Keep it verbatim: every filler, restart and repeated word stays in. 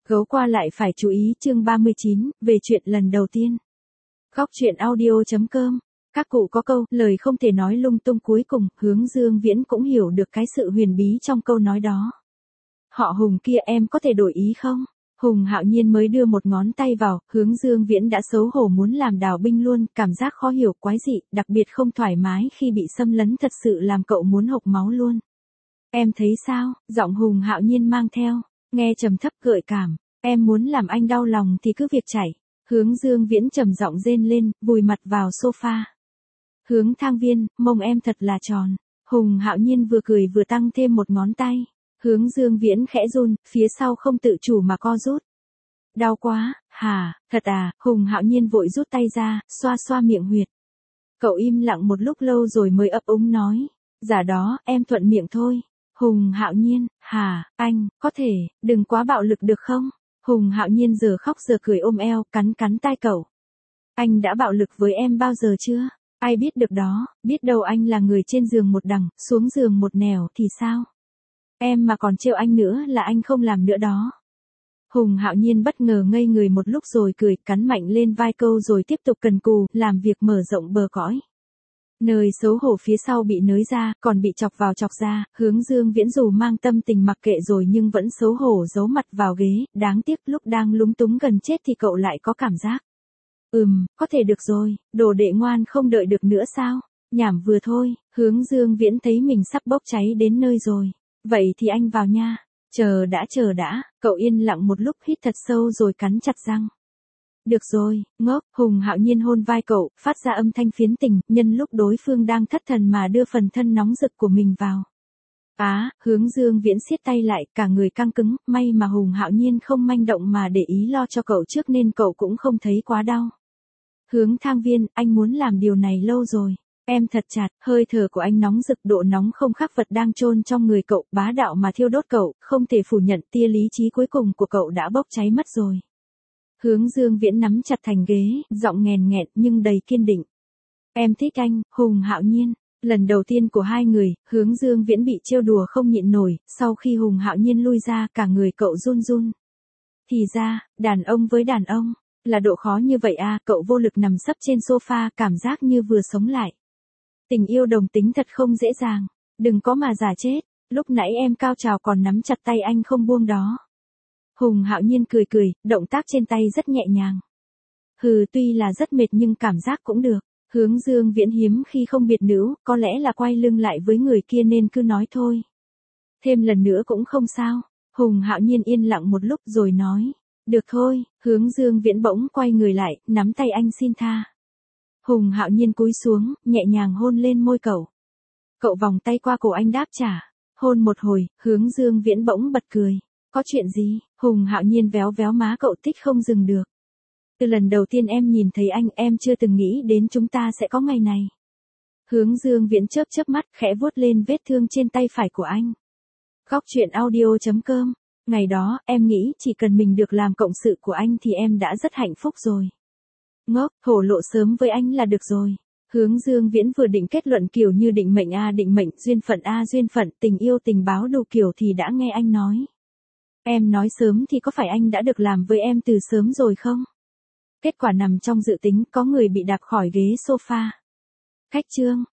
Gấu qua lại phải chú ý chương ba mươi chín, về chuyện lần đầu tiên. Góc truyện audio.com. Các cụ có câu, lời không thể nói lung tung, cuối cùng, Hướng Dương Viễn cũng hiểu được cái sự huyền bí trong câu nói đó. Họ Hùng kia, em có thể đổi ý không? Hùng Hạo Nhiên mới đưa một ngón tay vào, Hướng Dương Viễn đã xấu hổ muốn làm đào binh luôn, cảm giác khó hiểu quái dị, đặc biệt không thoải mái khi bị xâm lấn thật sự làm cậu muốn hộc máu luôn. Em thấy sao? Giọng Hùng Hạo Nhiên mang theo, nghe trầm thấp gợi cảm. Em muốn làm anh đau lòng thì cứ việc chảy. Hướng Dương Viễn trầm giọng rên lên, vùi mặt vào sofa. Hướng Thang Viên, mông em thật là tròn. Hùng Hạo Nhiên vừa cười vừa tăng thêm một ngón tay. Hướng Dương Viễn khẽ run, phía sau không tự chủ mà co rút. Đau quá, hả, thật à? Hùng Hạo Nhiên vội rút tay ra, xoa xoa miệng huyệt. Cậu im lặng một lúc lâu rồi mới ấp úng nói. Dạ đó, em thuận miệng thôi. Hùng Hạo Nhiên, hả, anh, có thể, đừng quá bạo lực được không? Hùng Hạo Nhiên giờ khóc giờ cười ôm eo, cắn cắn tai cậu. Anh đã bạo lực với em bao giờ chưa? Ai biết được đó, biết đâu anh là người trên giường một đằng, xuống giường một nẻo thì sao? Em mà còn trêu anh nữa là anh không làm nữa đó. Hùng Hạo Nhiên bất ngờ ngây người một lúc rồi cười, cắn mạnh lên vai câu rồi tiếp tục cần cù, làm việc mở rộng bờ cõi. Nơi xấu hổ phía sau bị nới ra, còn bị chọc vào chọc ra, Hướng Dương Viễn dù mang tâm tình mặc kệ rồi nhưng vẫn xấu hổ giấu mặt vào ghế, đáng tiếc lúc đang lúng túng gần chết thì cậu lại có cảm giác. Ừm, có thể được rồi, đồ đệ ngoan không đợi được nữa sao? Nhảm vừa thôi, Hướng Dương Viễn thấy mình sắp bốc cháy đến nơi rồi. Vậy thì anh vào nha. Chờ đã chờ đã, cậu yên lặng một lúc hít thật sâu rồi cắn chặt răng. Được rồi, ngốc. Hùng Hạo Nhiên hôn vai cậu, phát ra âm thanh phiến tình, nhân lúc đối phương đang thất thần mà đưa phần thân nóng rực của mình vào. Á, Hướng Dương Viễn siết tay lại, cả người căng cứng, may mà Hùng Hạo Nhiên không manh động mà để ý lo cho cậu trước nên cậu cũng không thấy quá đau. Hướng Thang Viên, anh muốn làm điều này lâu rồi. Em thật chặt, hơi thở của anh nóng rực, độ nóng không khác vật đang chôn trong người cậu, bá đạo mà thiêu đốt cậu, không thể phủ nhận tia lý trí cuối cùng của cậu đã bốc cháy mất rồi. Hướng Dương Viễn nắm chặt thành ghế, giọng nghèn nghẹn nhưng đầy kiên định. Em thích anh, Hùng Hạo Nhiên. Lần đầu tiên của hai người, Hướng Dương Viễn bị trêu đùa không nhịn nổi, sau khi Hùng Hạo Nhiên lui ra cả người cậu run run. Thì ra, đàn ông với đàn ông, là độ khó như vậy à, cậu vô lực nằm sấp trên sofa, cảm giác như vừa sống lại. Tình yêu đồng tính thật không dễ dàng, đừng có mà giả chết, lúc nãy em cao trào còn nắm chặt tay anh không buông đó. Hùng Hạo Nhiên cười cười, động tác trên tay rất nhẹ nhàng. Hừ, tuy là rất mệt nhưng cảm giác cũng được. Hướng Dương Viễn hiếm khi không biệt nữ, có lẽ là quay lưng lại với người kia nên cứ nói thôi. Thêm lần nữa cũng không sao. Hùng Hạo Nhiên yên lặng một lúc rồi nói. Được thôi. Hướng Dương Viễn bỗng quay người lại, nắm tay anh xin tha. Hùng Hạo Nhiên cúi xuống, nhẹ nhàng hôn lên môi cậu. Cậu vòng tay qua cổ anh đáp trả. Hôn một hồi, Hướng Dương Viễn bỗng bật cười. Có chuyện gì? Hùng Hạo Nhiên véo véo má cậu, thích không dừng được. Từ lần đầu tiên em nhìn thấy anh, em chưa từng nghĩ đến chúng ta sẽ có ngày này. Hướng Dương Viễn chớp chớp mắt, khẽ vuốt lên vết thương trên tay phải của anh. Góc truyện audio.com. Ngày đó, em nghĩ chỉ cần mình được làm cộng sự của anh thì em đã rất hạnh phúc rồi. Ngốc, thổ lộ sớm với anh là được rồi. Hướng Dương Viễn vừa định kết luận kiểu như định mệnh a định mệnh, duyên phận a duyên phận, tình yêu tình báo đủ kiểu thì đã nghe anh nói. Em nói sớm thì có phải anh đã được làm với em từ sớm rồi không? Kết quả nằm trong dự tính, có người bị đạp khỏi ghế sofa. Khách chương.